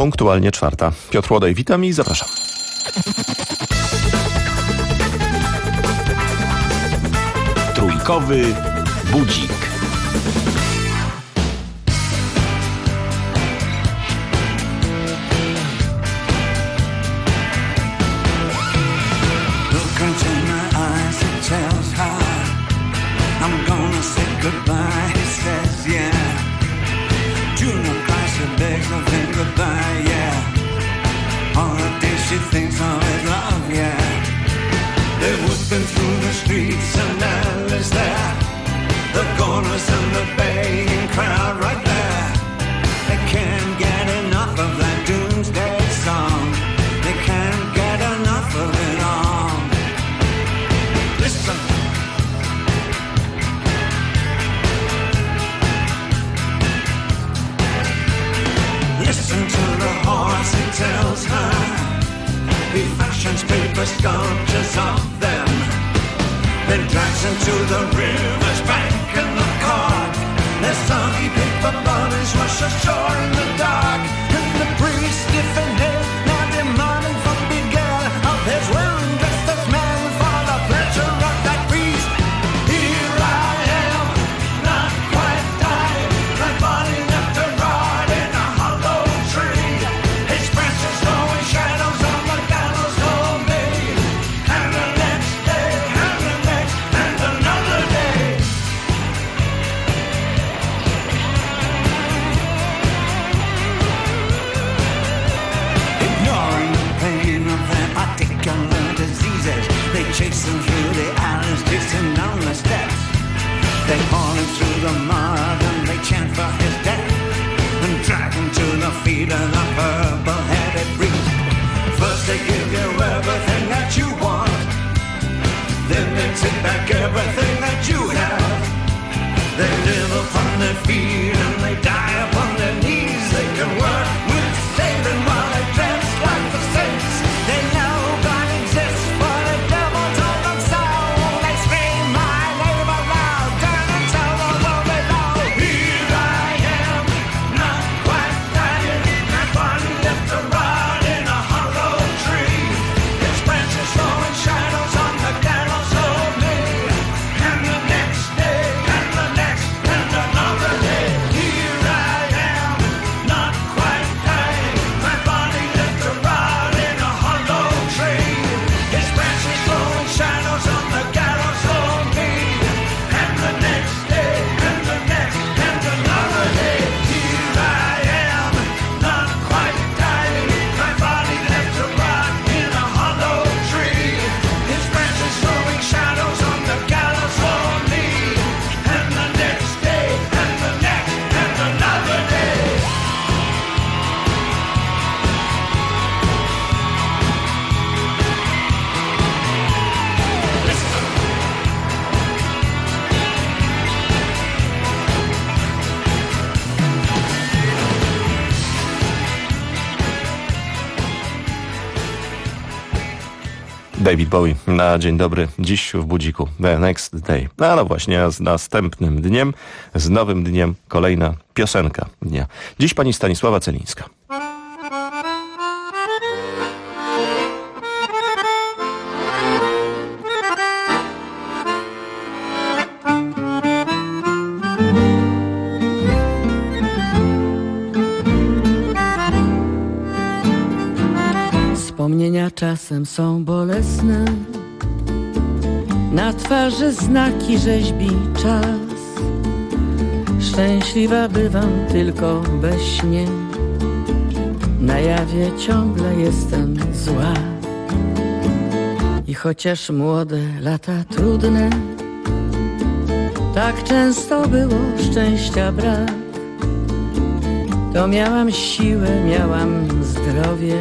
punktualnie 4. Piotr Łodej, witam i zapraszam. Trójkowy budzik. Goodbye, he says, yeah. Junior Chrysler begs nothing goodbye, yeah. All the days she thinks of his love, yeah. They're whipping through the streets and alleys there. The corners and the begging crowd right there. They can't get enough of that doomsday song. They can't get enough of it all. Listen. Listen to the horse, he tells her. He fashions paper sculptures of them, then drags them to the river's bank in the cart. Their soggy paper bodies rush ashore in the dark, and the priest, stiffen head, now demanding from Big Al of his well-dressed man for the pleasure of that feast. Here I am, not quite died, my body left to rot in a hollow tree. His branches throwing shadows on the gallows for me. And the next day, and the next, and another day. Ignoring the pain of their particular diseases, they chase him through the alleys, chasing down the steps. They haul him through the mud and they chant for his death, and drag him to the feet of the purple-headed priest. First they give you everything that you want, then they take back everything that you have. They live upon their feet and they die upon their knees. They can work with Satan while they dress like the saints. They know God exists, but the devil told them so. They scream my name aloud, turn and tell the world below. Here I am, not quite dying, my body left to rot in a hollow tree. Its branches throwing shadows on the gallows of me. And the next day, and the next, and another day. Here I am, not quite dying, my body left to rot in a hollow tree. Its branches throwing shadows on the gallows of me. And the next day, and the next, and another day. Here I am, not quite dying, my body left to rot in a hollow tree. Its branches throwing shadows on the gallows for me. And the next day, and the next, and another day. David Bowie na dzień dobry, dziś w budziku, The Next Day. No właśnie, z następnym dniem, z nowym dniem, kolejna piosenka dnia. Dziś pani Stanisława Celińska. Wspomnienia czasem są bolesne, na twarzy znaki rzeźbi czas. Szczęśliwa bywam tylko we śnie, na jawie ciągle jestem zła. I chociaż młode lata trudne, tak często było szczęścia brak, to miałam siłę, miałam zdrowie,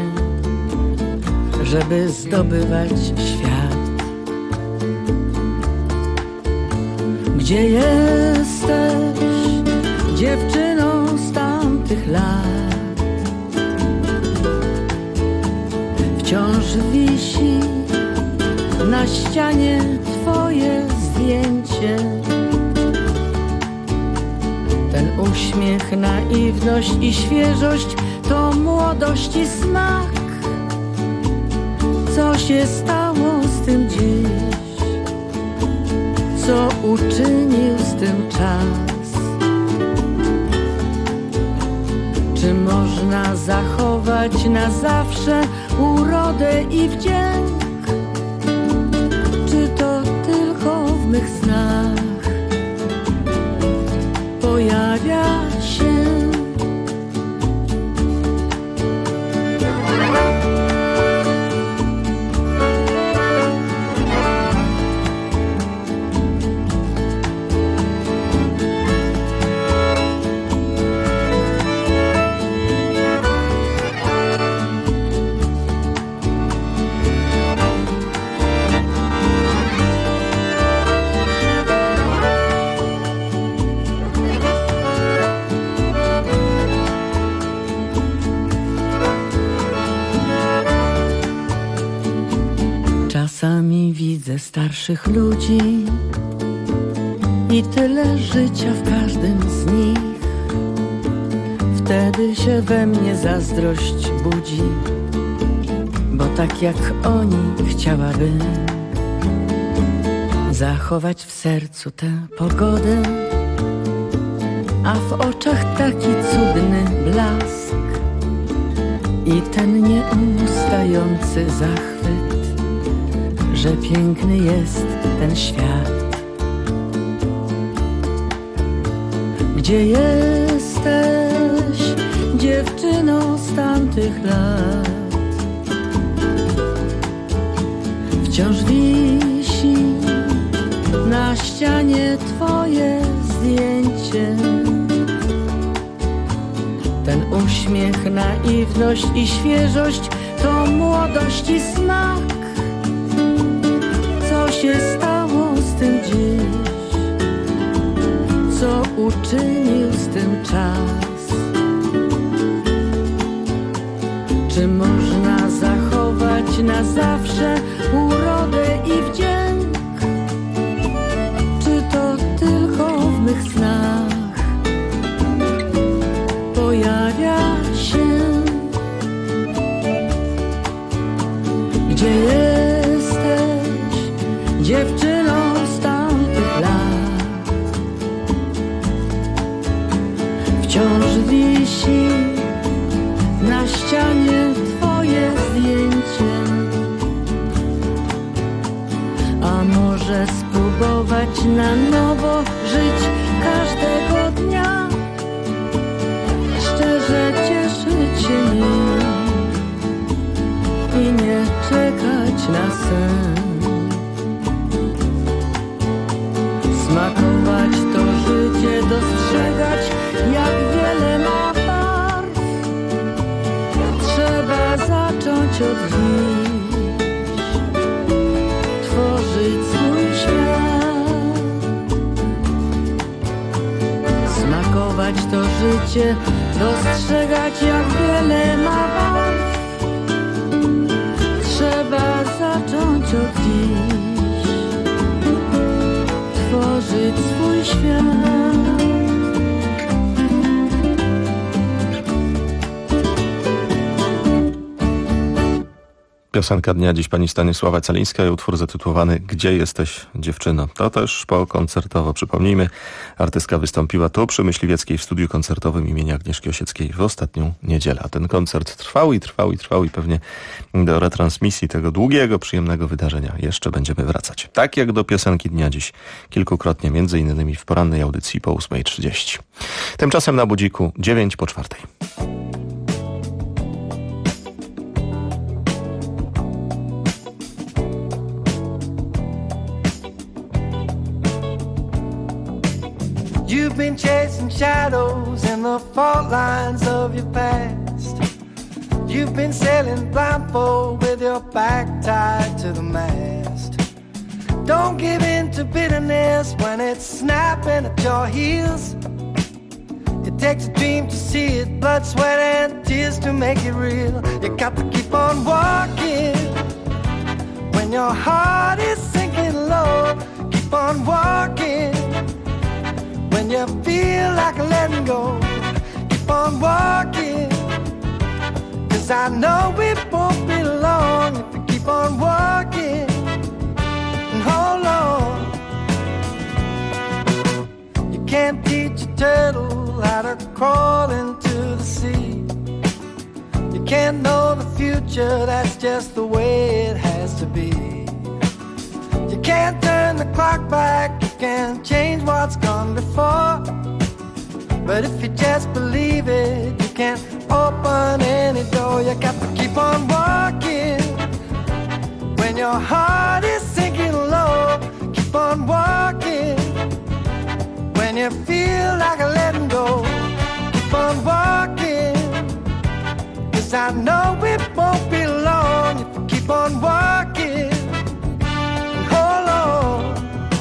żeby zdobywać świat. Gdzie jesteś, dziewczyno z tamtych lat? Wciąż wisi na ścianie twoje zdjęcie. Ten uśmiech, naiwność i świeżość to młodości smak. Co się stało z tym dziś? Co uczynił z tym czas? Czy można zachować na zawsze urodę i wdzięk? Czy to tylko w mych snach pojawia się? Czasami widzę starszych ludzi i tyle życia w każdym z nich. Wtedy się we mnie zazdrość budzi, bo tak jak oni chciałabym zachować w sercu tę pogodę, a w oczach taki cudny blask i ten nieustający zachwyt, że piękny jest ten świat. Gdzie jesteś, dziewczyno z tamtych lat? Wciąż wisi na ścianie twoje zdjęcie. Ten uśmiech, naiwność i świeżość to młodości smak. Co się stało z tym dziś? Co uczynił z tym czas? Czy można zachować na zawsze urodę i wdzięk? Czy to tylko w mych snach pojawia się? Gdzie jesteś, dziewczyno z tamtych lat? Wciąż wisi na ścianie twoje zdjęcie. A może spróbować na nowo żyć każdego dnia? Szczerze cieszyć się nim i nie czekać na sen. Smakować to życie, dostrzegać jak wiele ma barw. Trzeba zacząć od dziś tworzyć swój świat. Smakować to życie, dostrzegać jak wiele ma barw. Trzeba zacząć od dziś tworzyć swój świat. Piosenka dnia dziś pani Stanisława Celińska i utwór zatytułowany Gdzie jesteś, dziewczyno? To też pokoncertowo. Przypomnijmy, artystka wystąpiła tu przy Myśliwieckiej w studiu koncertowym imienia Agnieszki Osieckiej w ostatnią niedzielę. A ten koncert trwał i pewnie do retransmisji tego długiego, przyjemnego wydarzenia jeszcze będziemy wracać. Tak jak do piosenki dnia dziś kilkukrotnie, między innymi w porannej audycji po 8:30. Tymczasem na budziku 4:09. You've been chasing shadows in the fault lines of your past. You've been sailing blindfold with your back tied to the mast. Don't give in to bitterness when it's snapping at your heels. It takes a dream to see it, blood, sweat and tears to make it real. You got to keep on walking when your heart is sinking low. Keep on walking when you feel like letting go. Keep on walking 'cause I know it won't be long if you keep on walking and hold on. You can't teach a turtle how to crawl into the sea. You can't know the future, that's just the way it has to be. You can't turn the clock back, you can't change what's gone before. But if you just believe it, you can't open any door. You got to keep on walking when your heart is sinking low. Keep on walking when you feel like letting go. Keep on walking, 'cause I know it won't be long if you keep on walking and hold on.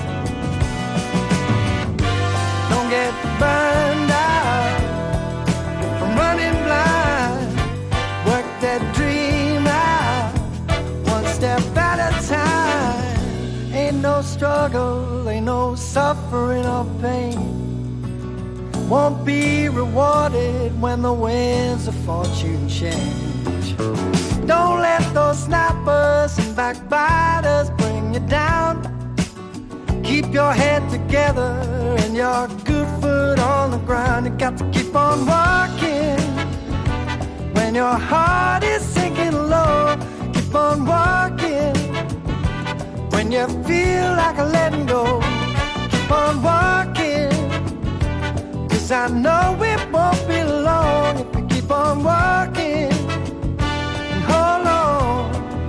Don't get burned out from running blind. Work that dream out one step at a time. Ain't no struggle, ain't no suffering or pain won't be rewarded when the winds of fortune change. Don't let those snappers and backbiters bring you down. Keep your head together and your good foot on the ground. You got to keep on walking when your heart is sinking low. Keep on walking when you feel like letting go. Keep on walking, 'cause I know it won't be long if you keep on walking and hold on.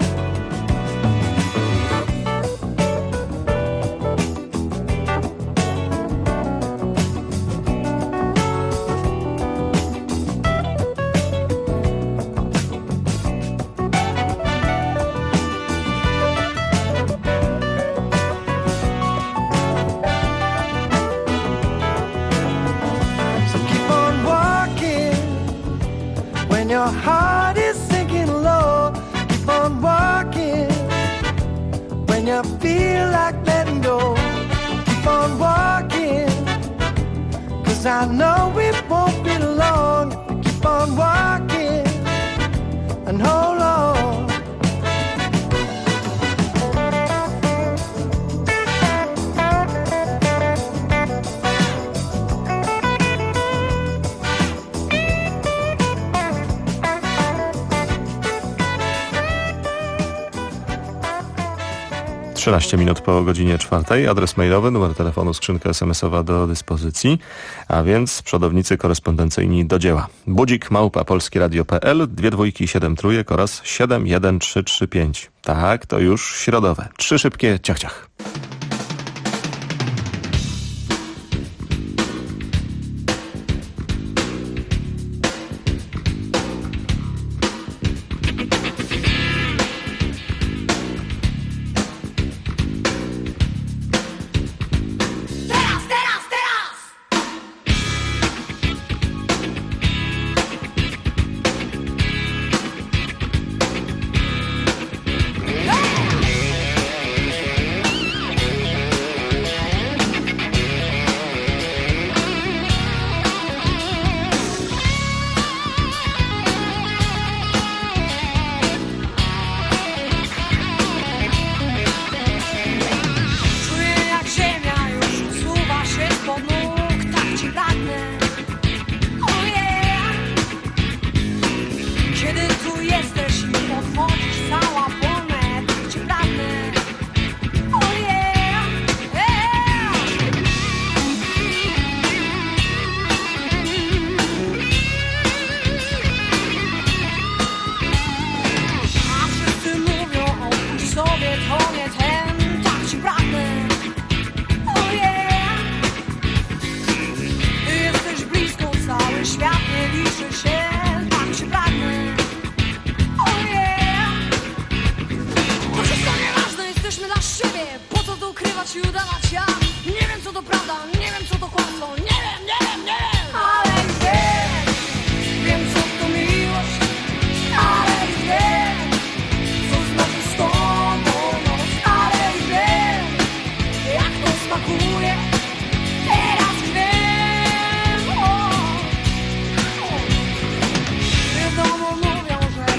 Your heart is sinking low. Keep on walking when you feel like letting go. Keep on walking, 'cause I know it won't be long if you keep on walking and hold on. Minut po godzinie 4. Adres mailowy, numer telefonu, skrzynka SMS-owa do dyspozycji, a więc przodownicy korespondencyjni do dzieła. budzik@polskieradio.pl, 2 2 7 3 oraz 71335. Tak, to już środowe. 3 szybkie ciach. Wiadomo mówią, że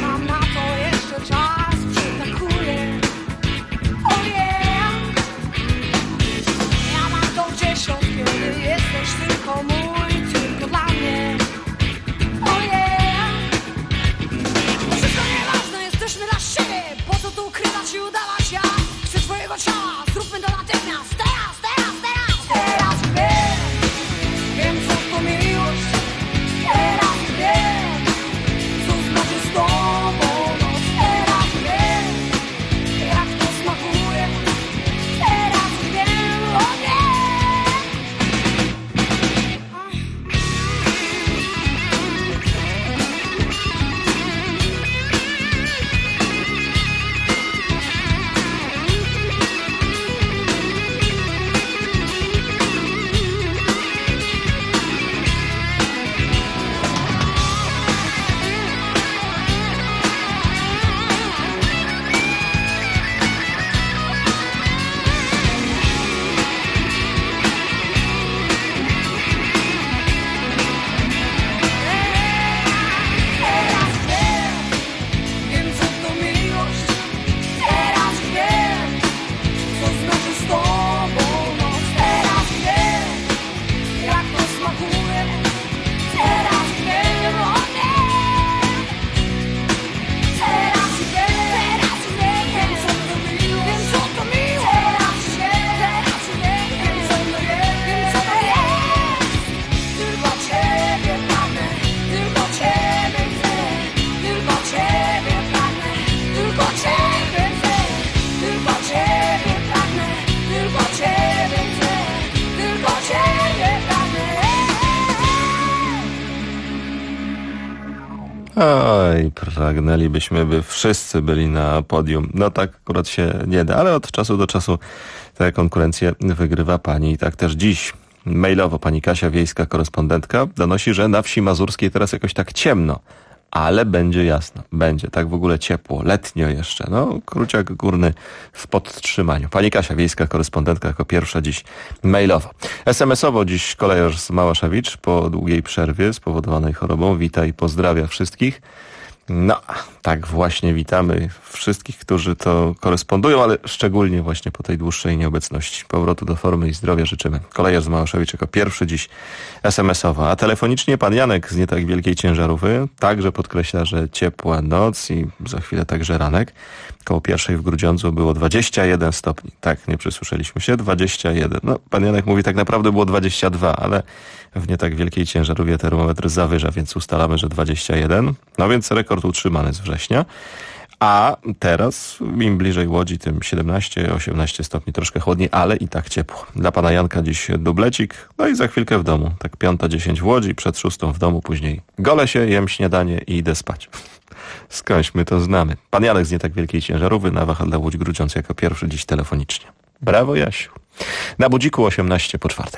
Oj, pragnęlibyśmy, by wszyscy byli na podium. No tak akurat się nie da, ale od czasu do czasu tę konkurencję wygrywa pani. I tak też dziś mailowo pani Kasia, wiejska korespondentka, donosi, że na wsi mazurskiej teraz jakoś tak ciemno. Ale będzie jasno, będzie tak w ogóle ciepło, letnio jeszcze. No, Kruciak Górny w podtrzymaniu. Pani Kasia, wiejska korespondentka, jako pierwsza dziś mailowo. SMS-owo dziś kolejarz z Małaszewicz po długiej przerwie spowodowanej chorobą. Wita i pozdrawia wszystkich. No, tak właśnie witamy wszystkich, którzy to korespondują, ale szczególnie właśnie po tej dłuższej nieobecności. Powrotu do formy i zdrowia życzymy. Kolejarz z Małaszewicz jako pierwszy dziś SMS-owo. A telefonicznie pan Janek z nie tak wielkiej Ciężarówki także podkreśla, że ciepła noc i za chwilę także ranek. Koło pierwszej w Grudziądzu było 21 stopni. Tak, nie przysłyszeliśmy się. 21. No, pan Janek mówi, tak naprawdę było 22, ale w nie tak wielkiej Ciężarówce termometr zawyża, więc ustalamy, że 21. No więc rekord utrzymany z września. A teraz im bliżej Łodzi, tym 17-18 stopni, troszkę chłodniej, ale i tak ciepło. Dla pana Janka dziś dublecik, no i za chwilkę w domu. Tak 5:10 w Łodzi, przed 6 w domu, później golę się, jem śniadanie i idę spać. Skądś my to znamy. Pan Janek z nie tak wielkiej Ciężarówki na wahadle Łódź Grudziądz jako pierwszy dziś telefonicznie. Brawo, Jasiu. Na budziku 4:18.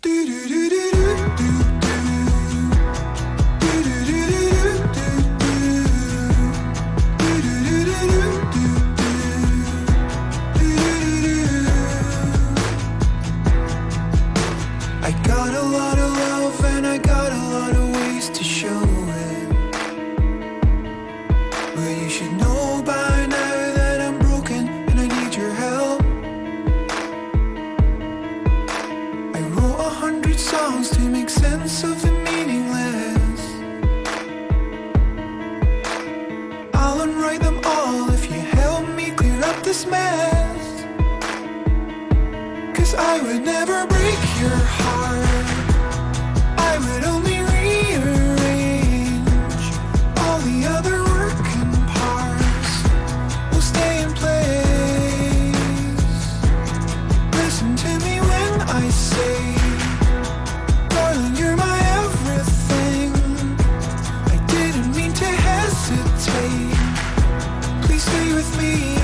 I would never break your heart. I would only rearrange all the other working parts. Will stay in place. Listen to me when I say, darling, you're my everything. I didn't mean to hesitate. Please stay with me.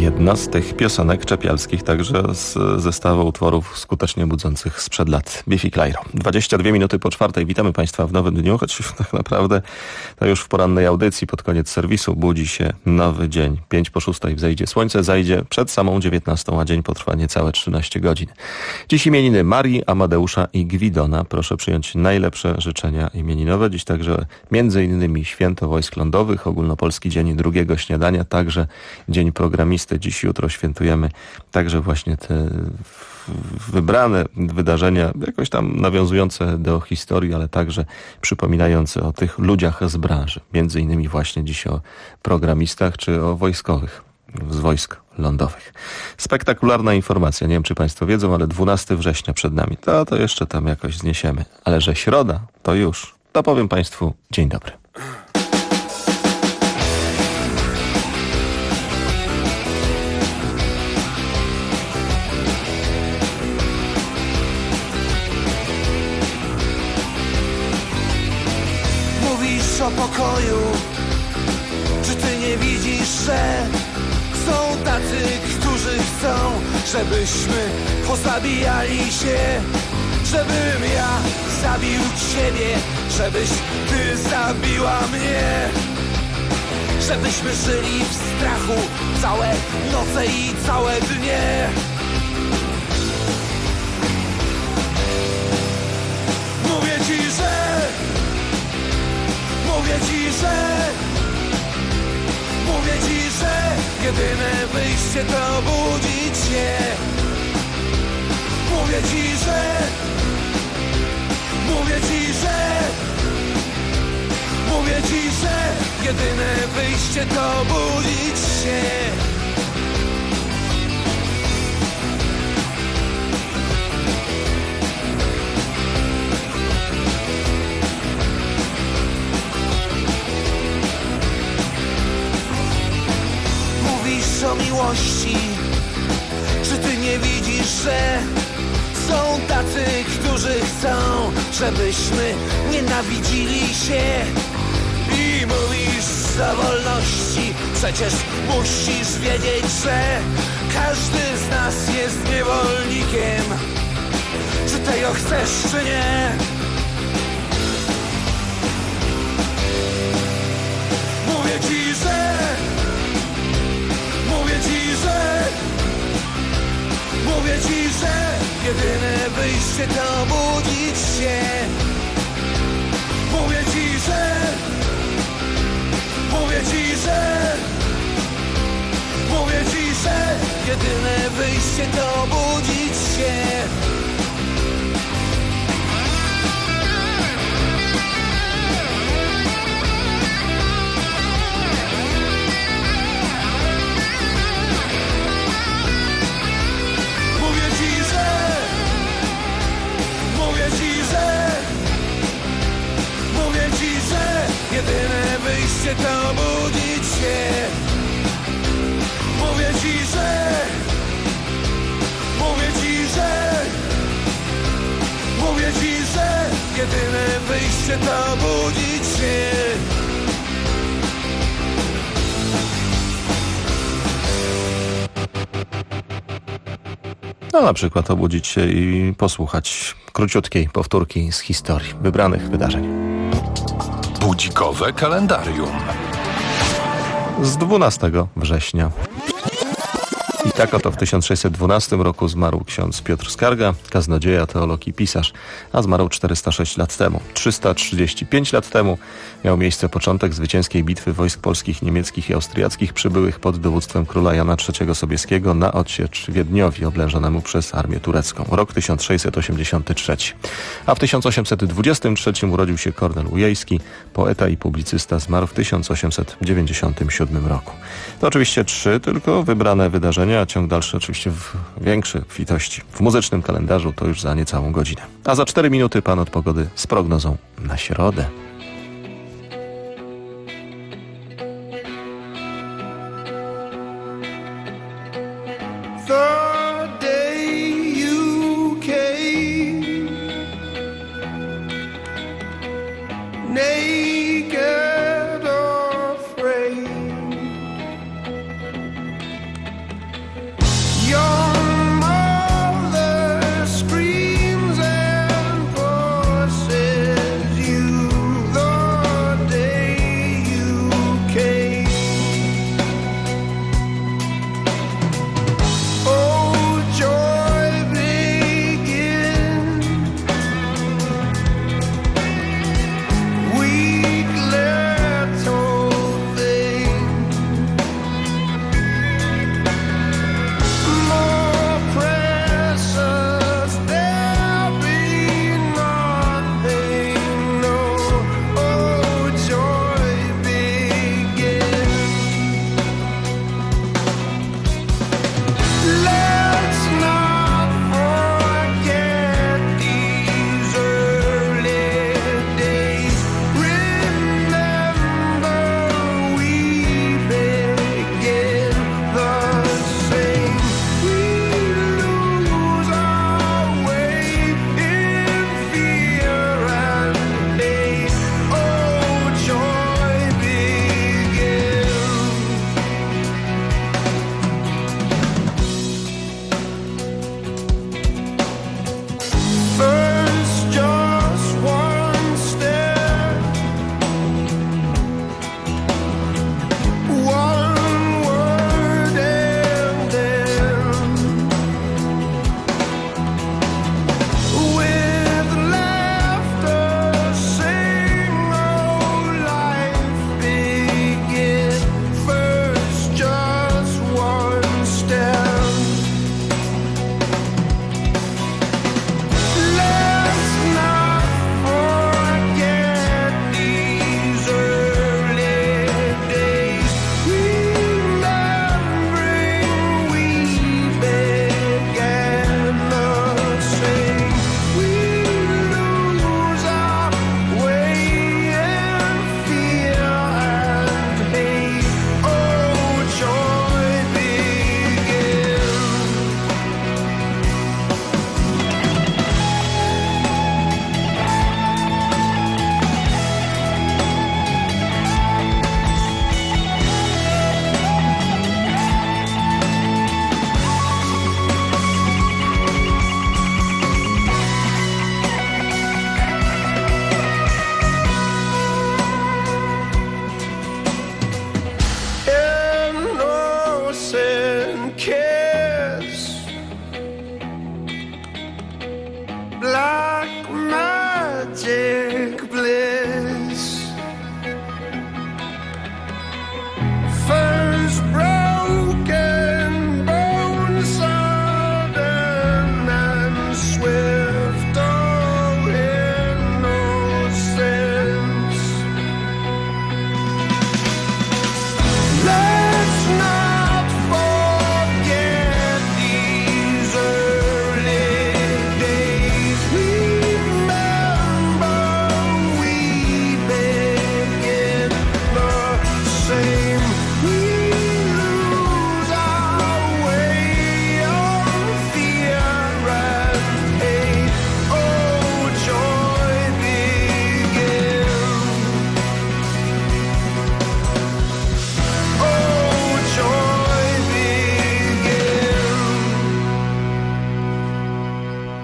Jedna z tych piosenek czepialskich, także z zestawu utworów skutecznie budzących sprzed lat. Biffy Clyro. 22 minuty po 4. Witamy Państwa w nowym dniu, choć tak naprawdę to już w porannej audycji pod koniec serwisu budzi się nowy dzień. 5 po 6 wzejdzie słońce, zajdzie przed samą 19, a dzień potrwa niecałe 13 godzin. Dziś imieniny Marii, Amadeusza i Gwidona. Proszę przyjąć najlepsze życzenia imieninowe. Dziś także m.in. Święto Wojsk Lądowych, Ogólnopolski Dzień Drugiego Śniadania, także Dzień Programisty. Dziś, jutro świętujemy także właśnie te wybrane wydarzenia, jakoś tam nawiązujące do historii, ale także przypominające o tych ludziach z branży. Między innymi właśnie dziś o programistach czy o wojskowych z wojsk lądowych. Spektakularna informacja, nie wiem czy Państwo wiedzą, ale 12 września przed nami. To jeszcze tam jakoś zniesiemy. Ale że środa, to już. To powiem Państwu dzień dobry. O pokoju, czy ty nie widzisz, że są tacy, którzy chcą, żebyśmy pozabijali się, żebym ja zabił ciebie, żebyś ty zabiła mnie, żebyśmy żyli w strachu całe noce i całe dnie. Mówię ci, że jedyne wyjście to budzić się. Mówię ci, że jedyne wyjście to budzić się. O miłości, czy ty nie widzisz, że są tacy, którzy chcą, żebyśmy nienawidzili się? I mówisz o wolności, przecież musisz wiedzieć, że każdy z nas jest niewolnikiem. Czy tego chcesz, czy nie? Mówię ci, że jedyne wyjście to budzić się. Mówię ci, że jedyne wyjście to budzić się. Jedyne wyjście to budzić się. Mówię ci, że jedyne wyjście to budzić się. No na przykład obudzić się i posłuchać króciutkiej powtórki z historii wybranych wydarzeń. Budzikowe kalendarium. Z 12 września. I tak oto w 1612 roku zmarł ksiądz Piotr Skarga, kaznodzieja, teolog i pisarz, a zmarł 406 lat temu. 335 lat temu miał miejsce początek zwycięskiej bitwy wojsk polskich, niemieckich i austriackich przybyłych pod dowództwem króla Jana III Sobieskiego na odsiecz Wiedniowi, oblężonemu przez armię turecką. Rok 1683. A w 1823 urodził się Kornel Ujejski, poeta i publicysta, zmarł w 1897 roku. To oczywiście 3 tylko wybrane wydarzenia, a ciąg dalszy oczywiście większy obfitości. W muzycznym kalendarzu to już za niecałą godzinę. A za 4 minuty pan od pogody z prognozą na środę.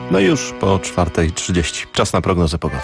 No i już po 4:30. Czas na prognozę pogody.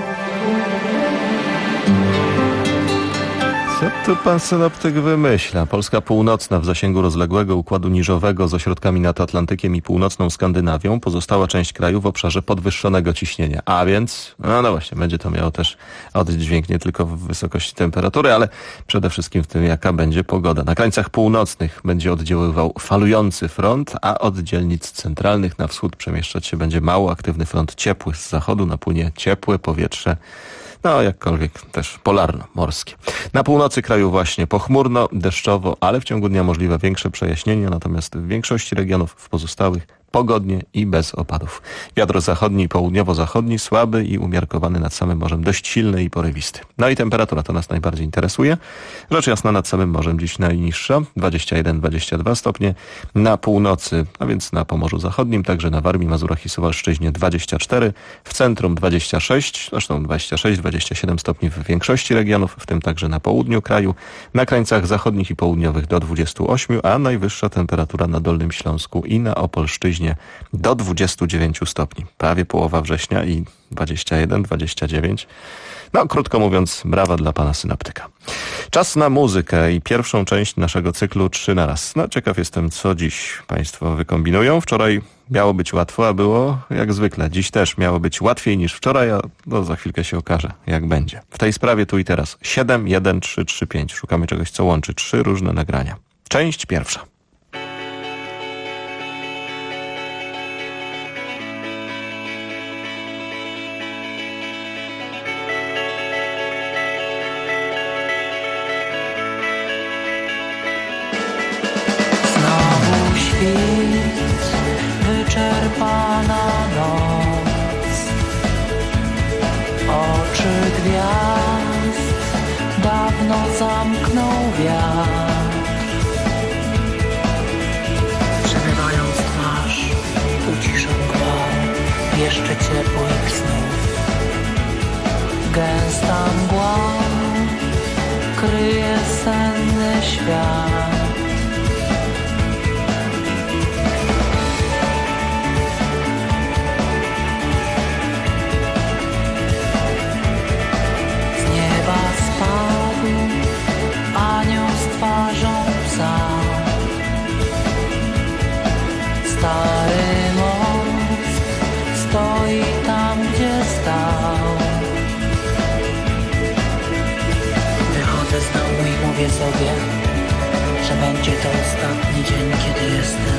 Co tu pan synoptyk wymyśla? Polska północna w zasięgu rozległego układu niżowego z ośrodkami nad Atlantykiem i północną Skandynawią. Pozostała część kraju w obszarze podwyższonego ciśnienia. A więc, no właśnie, będzie to miało też oddźwięk nie tylko w wysokości temperatury, ale przede wszystkim w tym, jaka będzie pogoda. Na krańcach północnych będzie oddziaływał falujący front, a od dzielnic centralnych na wschód przemieszczać się będzie mało aktywny front ciepły. Z zachodu napłynie ciepłe powietrze, no jakkolwiek też polarno-morskie. Na północy kraju właśnie pochmurno, deszczowo, ale w ciągu dnia możliwe większe przejaśnienia, natomiast w większości regionów w pozostałych pogodnie i bez opadów. Wiatr zachodni i południowo-zachodni słaby i umiarkowany nad samym morzem, dość silny i porywisty. No i temperatura to nas najbardziej interesuje. Rzecz jasna nad samym morzem dziś najniższa, 21-22 stopnie. Na północy, a więc na Pomorzu Zachodnim, także na Warmii, Mazurach i Suwalszczyźnie 24, w centrum 26, zresztą 26-27 stopni w większości regionów, w tym także na południu kraju, na krańcach zachodnich i południowych do 28, a najwyższa temperatura na Dolnym Śląsku i na Opolszczyźnie do 29 stopni. Prawie połowa września i 21-29. No, krótko mówiąc, brawa dla pana synoptyka. Czas na muzykę i pierwszą część naszego cyklu 3 na raz. No, ciekaw jestem, co dziś państwo wykombinują. Wczoraj miało być łatwo, a było jak zwykle. Dziś też miało być łatwiej niż wczoraj, a no, za chwilkę się okaże, jak będzie. W tej sprawie tu i teraz 7, 1, 3, 3, 5. Szukamy czegoś, co łączy 3 różne nagrania. Część pierwsza. Wyczerpana noc, oczy gwiazd dawno zamknął wiatr. Przemywając twarz, uciszą go jeszcze ciepłych snów. Gęsta mgła kryje senny świat. Anioł z twarzą psa, stary most stoi tam, gdzie stał. Wychodzę z domu i mówię sobie, że będzie to ostatni dzień, kiedy jestem.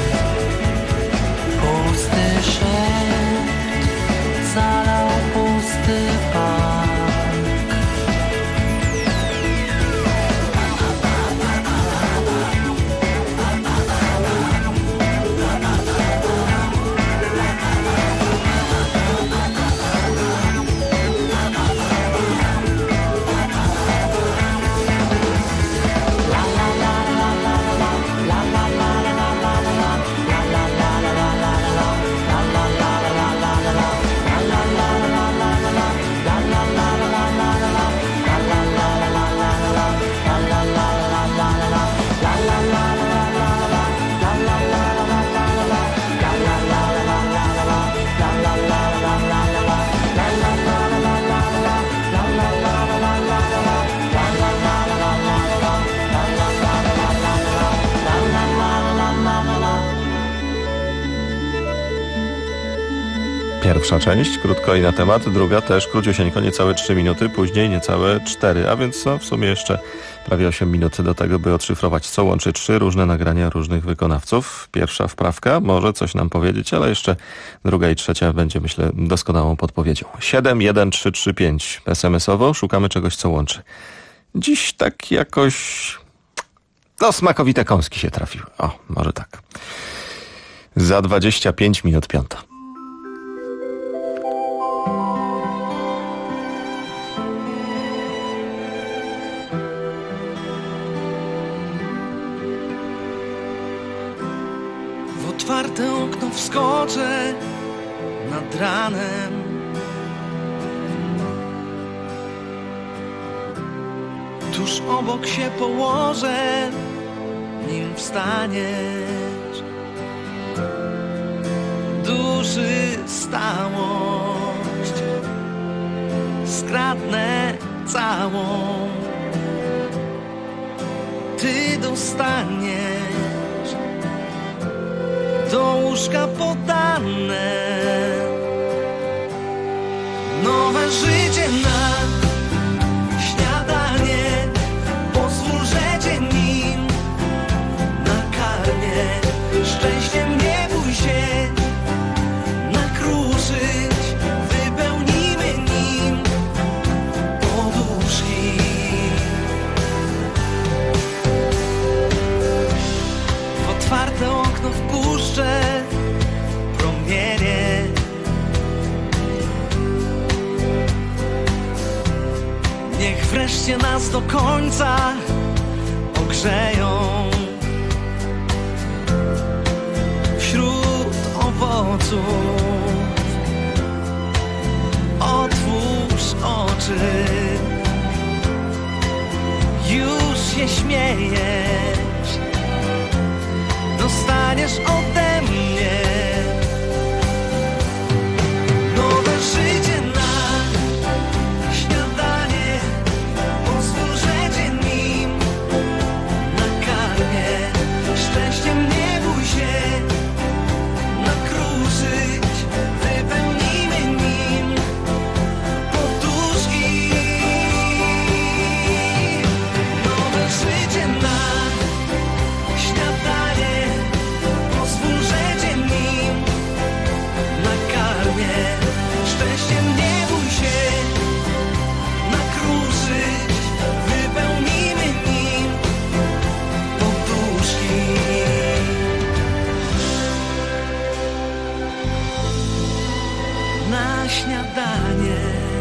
Pusty szept zalał pusty park. Pierwsza część, krótko i na temat, druga też króciusieńko, niecałe 3 minuty, później niecałe 4, a więc no, w sumie jeszcze prawie 8 minut do tego, by odszyfrować, co łączy 3 różne nagrania różnych wykonawców. Pierwsza wprawka może coś nam powiedzieć, ale jeszcze druga i trzecia będzie, myślę, doskonałą podpowiedzią. 7, 1, 3, 3, 5 SMS-owo, szukamy czegoś, co łączy. Dziś tak jakoś, no, smakowite kąski się trafiły. O, może tak. Za 25 minut 5. Otwarte okno wskoczę nad ranem. Tuż obok się położę, nim wstaniesz. duszy stałość, skradnę całą. Ty dostaniesz do łóżka podane nowe życie na śniadanie. Pozwól, że cię nim nakarmię. Szczęściem nie bój się nakruszyć. Wypełnimy nim poduszki. W otwarte okno wpuszczę promienie. Niech wreszcie nas do końca ogrzeją. Wśród owoców otwórz oczy. Już się śmiejesz, dostaniesz ode mnie nowe życie na śniadanie. Pozwól, że cię nim nakarmię. Szczęściem nie bój się nakruszyć. Wypełnimy nim poduszki. Nowe życie na śniadanie. Pozwól, że cię nim nakarmię. Szczęściem nie bój się nakruszyć. Wypełnimy nim poduszki. Na śniadanie.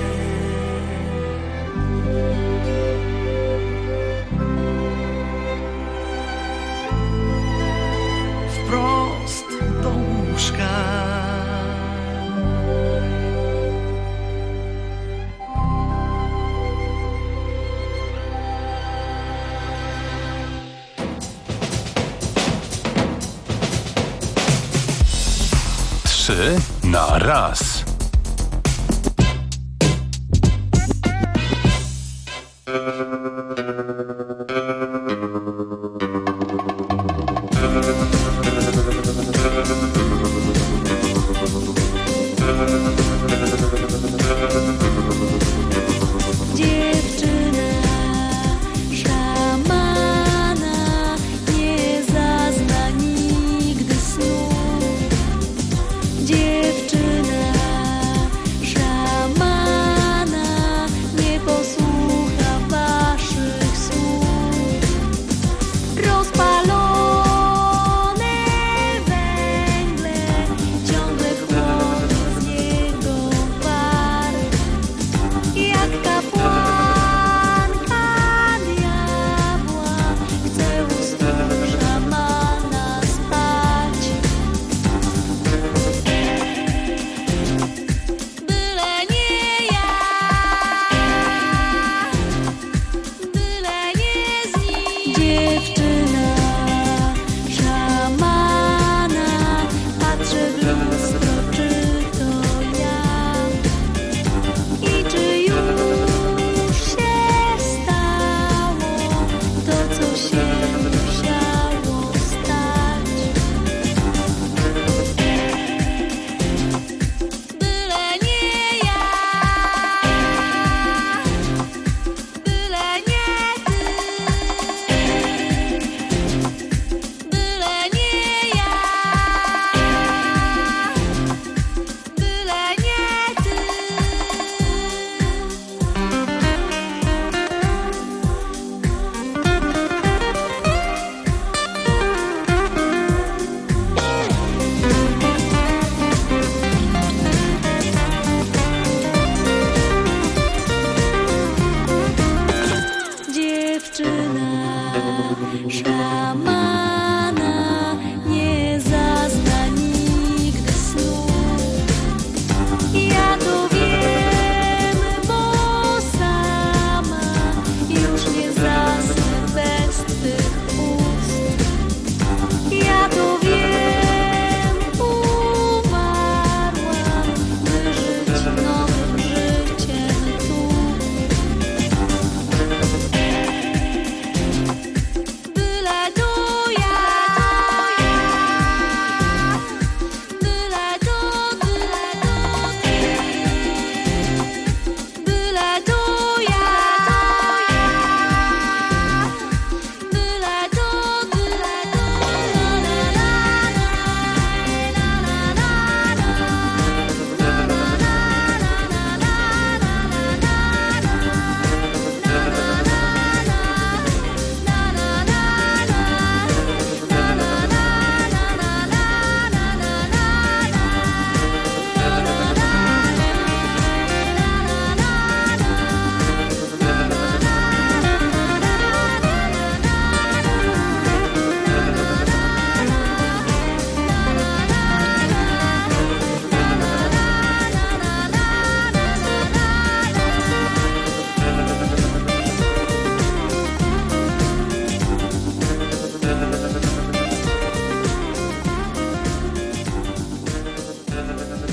Wprost do łóżka. Trzy na raz. Dziewczyna szamana nie zazna nigdy snu. Dziewczyna szamana nie posłucha waszych słów. Rozpalone węgle ciągle chłoną z niego par. Jak kapłanka diabła chce u stóp szamana spać. Byle nie ja, byle nie z nim. Dziewczyna szamana patrzy w lustro, czy to ja. I czy już się stało to, co się musiało stać? Byle nie ja, byle nie ty. Byle nie ja, byle nie ty. Dziewczyna szamana nie zazna nigdy snu. Ja to wiem, bo sama już nie zasnę bez twych ust. Ja to wiem, uważam.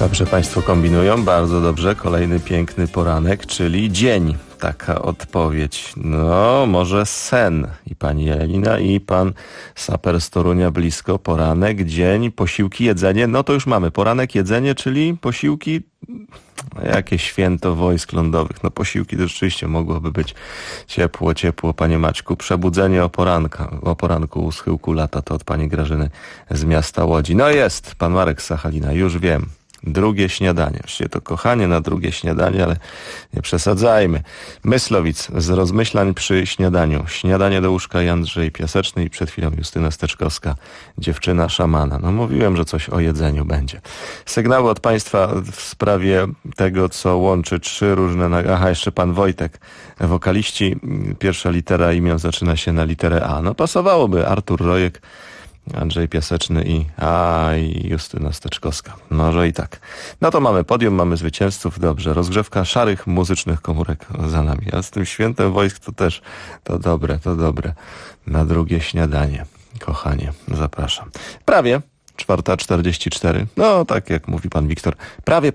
Dobrze państwo kombinują, bardzo dobrze. Kolejny piękny poranek, czyli dzień. Taka odpowiedź. No, może sen. I pani Elina, i pan Saper z Torunia blisko. Poranek, dzień, posiłki, jedzenie. No to już mamy. Poranek, jedzenie, czyli posiłki. Jakie święto wojsk lądowych. No posiłki to rzeczywiście mogłoby być ciepło, panie Maćku. Przebudzenie o poranku u schyłku lata to od pani Grażyny z miasta Łodzi. No jest, pan Marek z Sachalina, już wiem. Drugie śniadanie. Właściwie to kochanie na drugie śniadanie, ale nie przesadzajmy. Myslowic z rozmyślań przy śniadaniu. Śniadanie do łóżka Jędrzej Piaseczny i przed chwilą Justyna Steczkowska, dziewczyna szamana. No mówiłem, że coś o jedzeniu będzie. Sygnały od państwa w sprawie tego, co łączy trzy różne... Aha, jeszcze pan Wojtek, wokaliści. Pierwsza litera imion zaczyna się na literę A. No pasowałoby Artur Rojek, Andrzej Piaseczny i Justyna Steczkowska. Może i tak. No to mamy podium, mamy zwycięzców. Dobrze. Rozgrzewka szarych muzycznych komórek za nami. A z tym świętem wojsk to też to dobre. Na drugie śniadanie. Kochanie, zapraszam. Prawie 4:44. No tak jak mówi pan Wiktor. Prawie.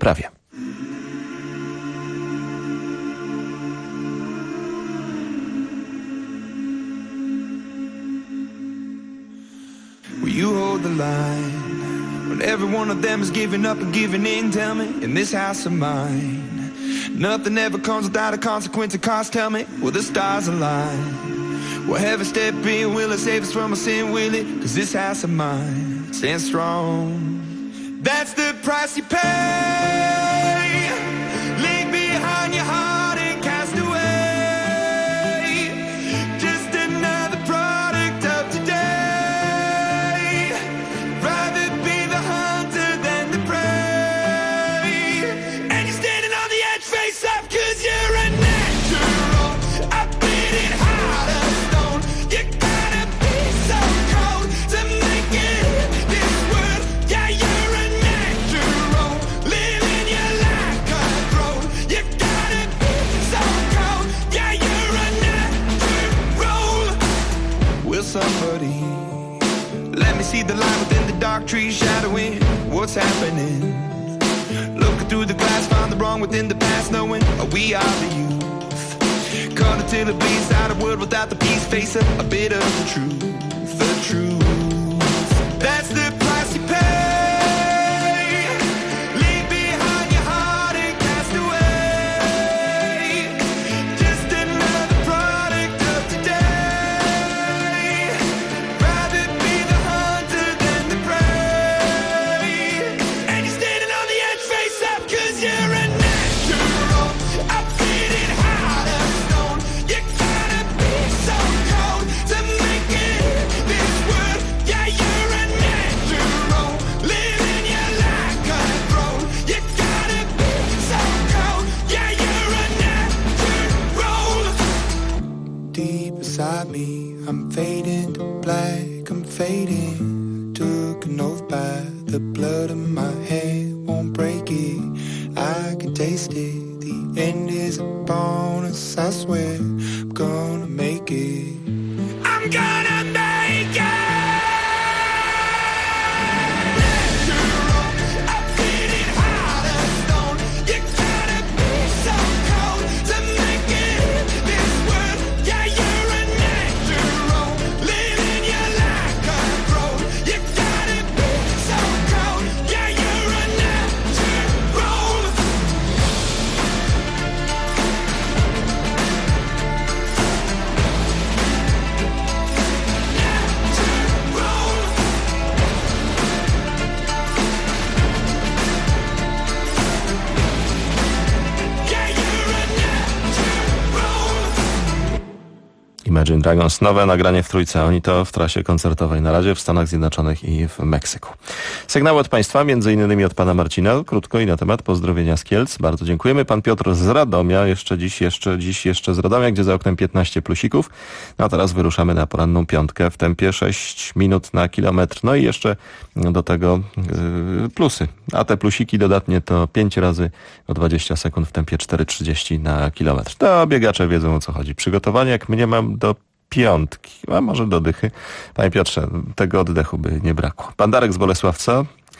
Will you hold the line when every one of them is giving up and giving in? Tell me, in this house of mine, nothing ever comes without a consequence of cost. Tell me, will the stars align? Will heaven step in? Will it save us from our sin? Will it? 'Cause this house of mine stands strong. That's the price you pay. Leave behind your heart and cast away. Just another product of today. Rather be the hunter than the prey. And you're standing on the edge, face up, 'cause you're a natural. A beating heart of stone. You gotta be so cold to make it in this world. Yeah, you're a natural. Living your life control. You gotta be so cold. Yeah, you're a natural. Will somebody let me see the light within the dark trees shadowing what's happening? Looking through the glass, find the wrong within the past, knowing we are the youth. Caught until it bleeds out a world without the peace, face a bit of the truth. That's the price you pay. Leave behind your heart and cast away. Just another product of today. Rather be the hunter than the prey. And you're standing on the edge, face up, 'cause you're a natural. A beating heart of stone. You gotta be so cold to make it in this world. Yeah, you're a natural. Living your life control. You gotta be so cold. Yeah, you're a natural. Deep inside me, I'm fading to black, I'm fading. Took an oath by the blood in my head, won't break it. I can taste it. The end is upon us, I swear. I'm gonna make it. I'm gonna make it. Natural, a beating heart of stone. You gotta be so cold to make it in this world. Yeah, you're a natural. Living your life control. You gotta be so cold. Yeah, you're a natural. Imagine Dragons, nowe nagranie w trójce. Oni to w trasie koncertowej na razie w Stanach Zjednoczonych i w Meksyku. Sygnały od państwa, między innymi od pana Marcina. Krótko i na temat. Pozdrowienia z Kielc. Bardzo dziękujemy. Pan Piotr z Radomia. Dziś jeszcze z Radomia, gdzie za oknem 15 plusików. No a teraz wyruszamy na poranną piątkę w tempie 6 minut na kilometr. No i jeszcze do tego plusy. A te plusiki dodatnie to 5 razy o 20 sekund w tempie 4,30 na kilometr. To biegacze wiedzą, o co chodzi. Przygotowanie, jak mnie mam do piątki, a może do dychy. Panie Piotrze, tego oddechu by nie brakło. Pan Darek z Bolesławca.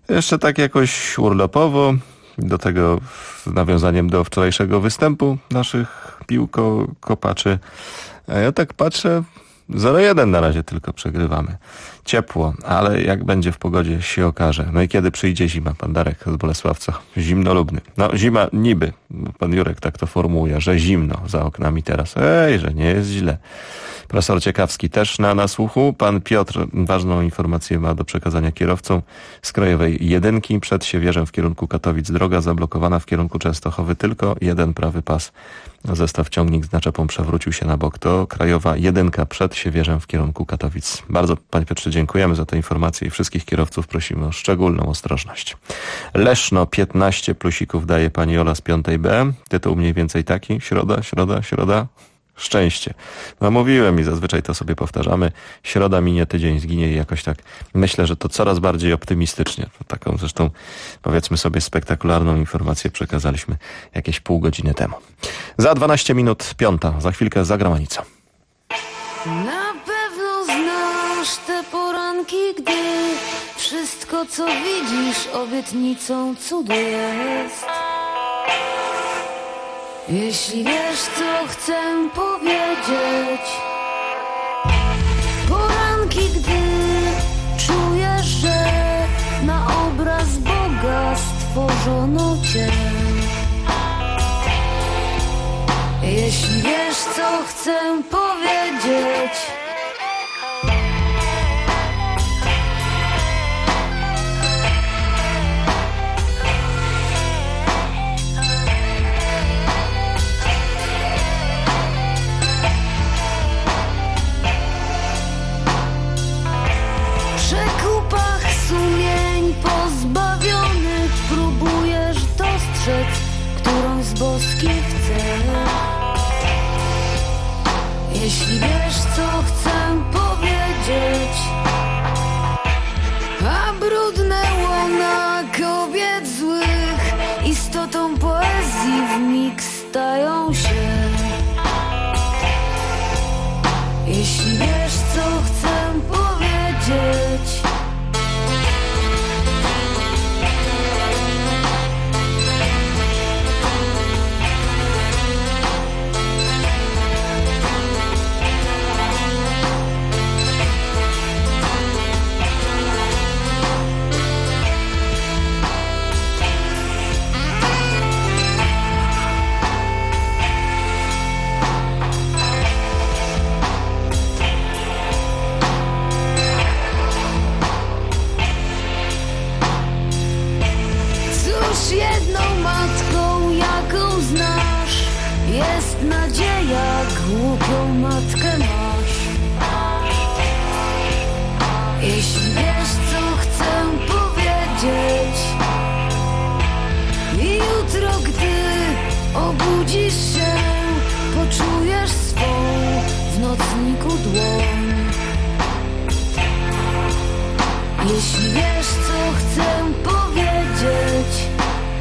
Jeszcze tak jakoś urlopowo, do tego z nawiązaniem do wczorajszego występu naszych piłkokopaczy. A ja tak patrzę, 0-1 na razie tylko przegrywamy. Ciepło, ale jak będzie w pogodzie się okaże. No i kiedy przyjdzie zima? Pan Darek z Bolesławca, zimnolubny. No zima niby, pan Jurek tak to formułuje, że zimno za oknami teraz. Że nie jest źle. Profesor Ciekawski też na nasłuchu. Pan Piotr ważną informację ma do przekazania kierowcom z Krajowej 1 przed Siewierzem w kierunku Katowic. Droga zablokowana w kierunku Częstochowy, tylko jeden prawy pas. Zestaw ciągnik z naczepą przewrócił się na bok. To Krajowa 1 przed Siewierzem w kierunku Katowic. Bardzo, panie Piotrze, dziękujemy za tę informację i wszystkich kierowców prosimy o szczególną ostrożność. Leszno 15 plusików daje pani Ola z 5B. Tytuł mniej więcej taki. Środa. Szczęście. No mówiłem i zazwyczaj to sobie powtarzamy. Środa minie, tydzień zginie i jakoś tak myślę, że to coraz bardziej optymistycznie. Taką zresztą, powiedzmy sobie, spektakularną informację przekazaliśmy jakieś pół godziny temu. Za 12 minut 5. Za chwilkę za granicą. Na pewno znasz te poranki, gdy wszystko, co widzisz, obietnicą cudu jest. Jeśli wiesz, co chcę powiedzieć, poranki, gdy czujesz, że na obraz Boga stworzono cię. Jeśli wiesz, co chcę powiedzieć, sumień pozbawionych próbujesz dostrzec którąś z boskich cech. Jeśli wiesz, co chcę powiedzieć, a brudne łona kobiet złych istotą poezji wmig stają się. Jeśli wiesz, co chcę powiedzieć, jedną matką, jaką znasz, jest nadzieja, głupią matkę masz. Jeśli wiesz, co chcę powiedzieć, i jutro, gdy obudzisz się, poczujesz swą w nocniku dłoń. Jeśli wiesz, co chcę powiedzieć,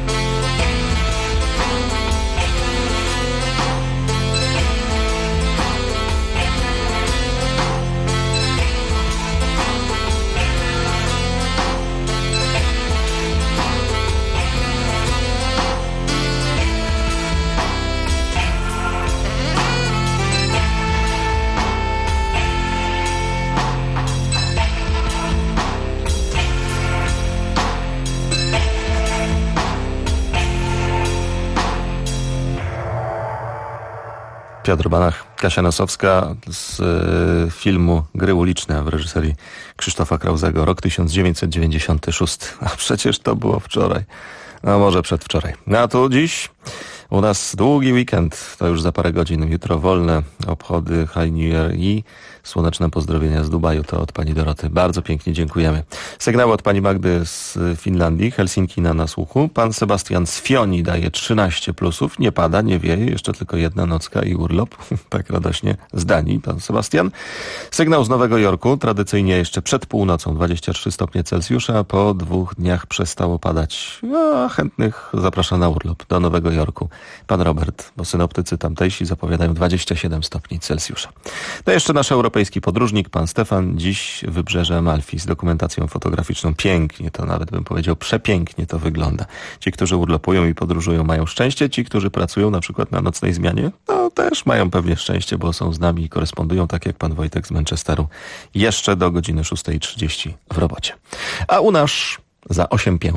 Piotr Banach, Kasia Nosowska z filmu Gry uliczne w reżyserii Krzysztofa Krauzego, rok 1996. A przecież to było wczoraj. No może przedwczoraj. No a tu dziś u nas długi weekend. To już za parę godzin. Jutro wolne obchody High New Year i słoneczne pozdrowienia z Dubaju. To od pani Doroty. Bardzo pięknie dziękujemy. Sygnały od pani Magdy z Finlandii. Helsinki na nasłuchu. Pan Sebastian z Fioni daje 13 plusów. Nie pada, nie wieje. Jeszcze tylko jedna nocka i urlop. Tak radośnie z Danii. Pan Sebastian. Sygnał z Nowego Jorku. Tradycyjnie jeszcze przed północą 23 stopnie Celsjusza. Po 2 dniach przestało padać. No, chętnych zapraszam na urlop do Nowego Jorku. pan Robert, bo synoptycy tamtejsi zapowiadają 27 stopni Celsjusza. No jeszcze nasz europejski podróżnik, pan Stefan, dziś wybrzeże Amalfi z dokumentacją fotograficzną. Pięknie to, nawet bym powiedział przepięknie to wygląda. Ci, którzy urlopują i podróżują, mają szczęście. Ci, którzy pracują na przykład na nocnej zmianie, no też mają pewnie szczęście, bo są z nami i korespondują, tak jak pan Wojtek z Manchesteru, jeszcze do godziny 6:30 w robocie. A u nas za 8:05.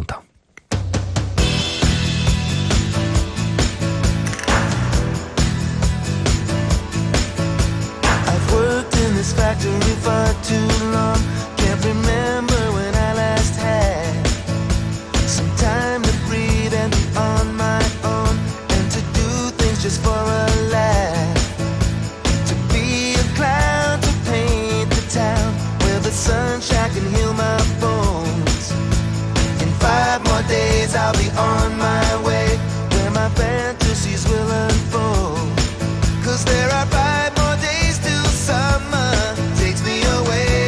I've worked in this factory for too long. Can't remember when I last had some time to breathe and be on my own, and to do things just for a laugh. To be a clown, to paint the town where the sunshine can heal my bones. In 5 more days I'll be on my way, where my fantasies will unfold. 'Cause there are 5 more days till summer takes me away.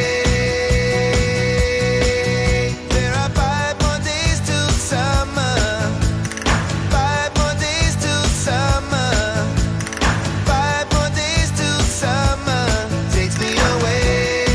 There are 5 more days till summer. 5 more days till summer. 5 more days till summer takes me away.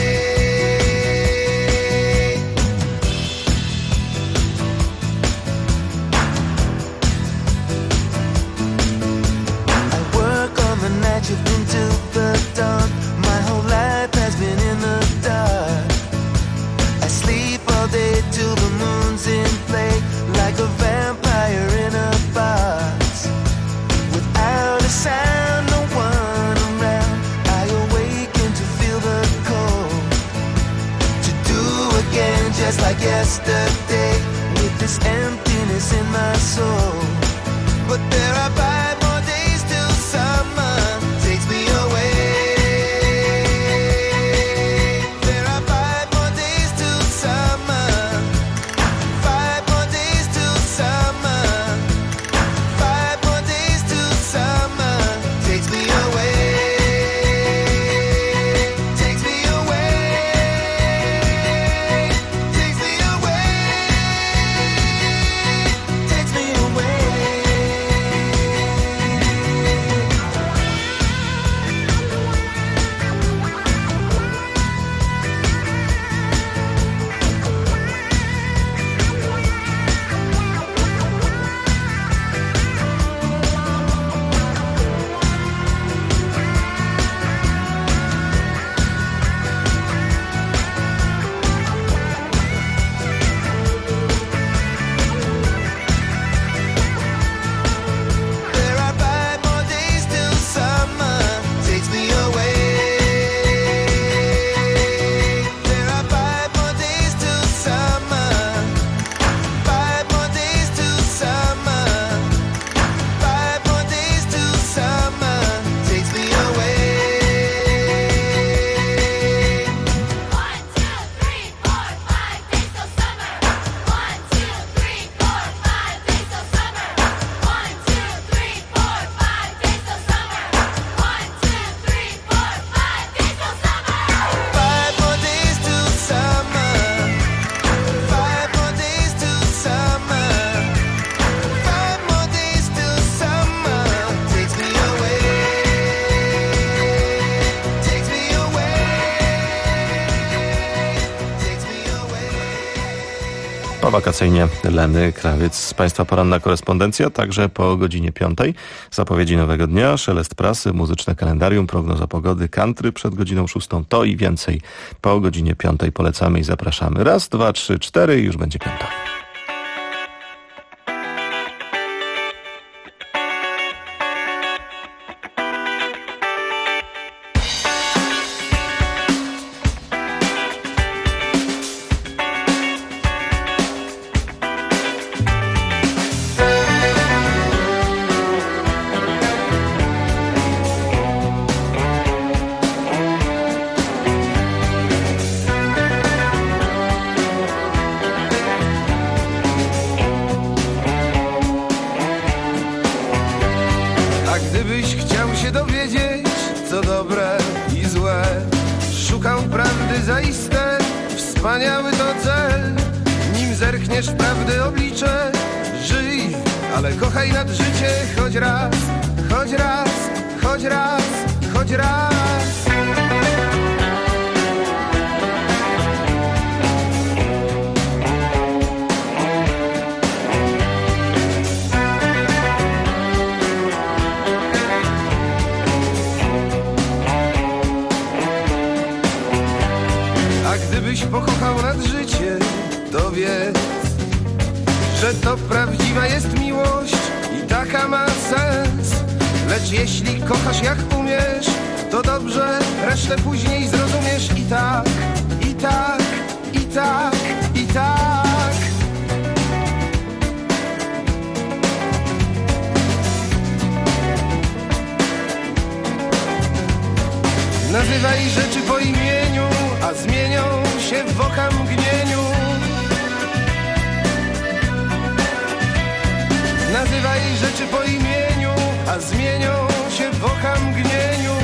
I work on the night shift until the dawn. My whole life has been in the dark. I sleep all day till the moon's in play, like a vampire in a box. Without a sound, no one around, I awaken to feel the cold. To do again just like yesterday, with this emptiness in my soul. But there are 5 more days till summer takes me away. There are 5 more days till summer. 5 more days till summer. 5 more days till summer takes me away. Takes me away. Takes me away. Takes me away. There are 5 more days till summer takes me away. There are 5 more days till summer. 5 more days till summer. 5 more days till summer takes me away. 1, 2, 3, 4, 5 days till summer. 1, 2, 3, 4, 5 days till summer. 1, 2, 3, 4, 5 days till summer. 1, 2, 3, 4, 5 days till summer. 5 more days till summer. 5 more days till summer. 5 more days till summer takes me away. Takes me away. Takes me away. Powakacyjnie Leny Krawiec z Państwa poranna korespondencja, także po godzinie 5:00. Zapowiedzi nowego dnia, szelest prasy, muzyczne kalendarium, prognoza pogody, country przed godziną 6:00. To i więcej po godzinie 5:00 polecamy i zapraszamy. 1, 2, 3, 4 i już będzie 5:00. zaiste wspaniały to cel. Nim zerkniesz w prawdy oblicze, żyj, ale kochaj nad życie choć raz, choć raz, choć raz, choć raz. A gdybyś pokochał nad życie, to wiedz, że to prawdziwa jest miłość i taka ma sens. Lecz jeśli kochasz jak umiesz, to dobrze, resztę później zrozumiesz. I tak, i tak, i tak, i tak. Nazywaj rzeczy po imieniu, a zmienią się w okamgnieniu. Nazywaj rzeczy po imieniu, a zmienią się w okamgnieniu.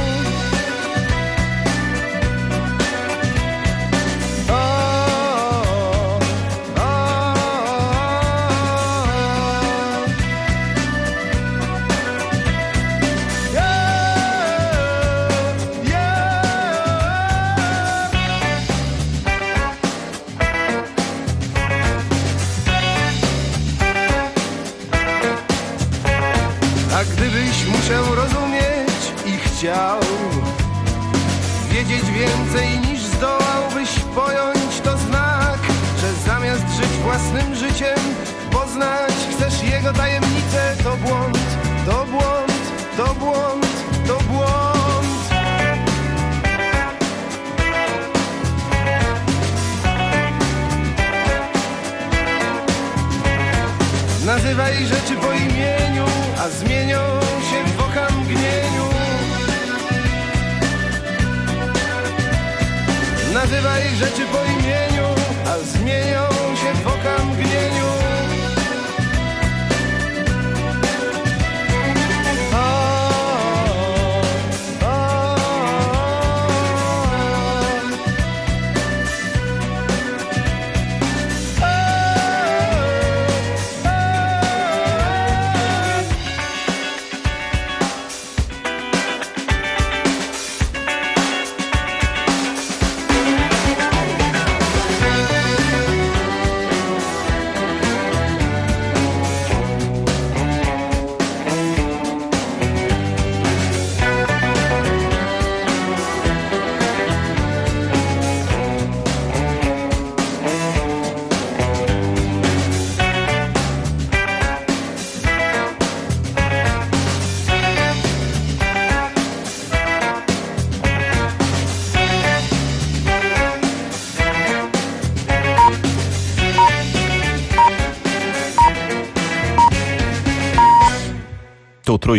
A gdybyś musiał rozumieć i chciał wiedzieć więcej niż zdołałbyś pojąć, to znak, że zamiast żyć własnym życiem, poznać chcesz jego tajemnicę. To błąd, to błąd, to błąd, to błąd. Nazywaj rzeczy po imieniu, a zmienią się w okamgnieniu. Nazywaj rzeczy po imieniu, a zmienią się w okamgnieniu.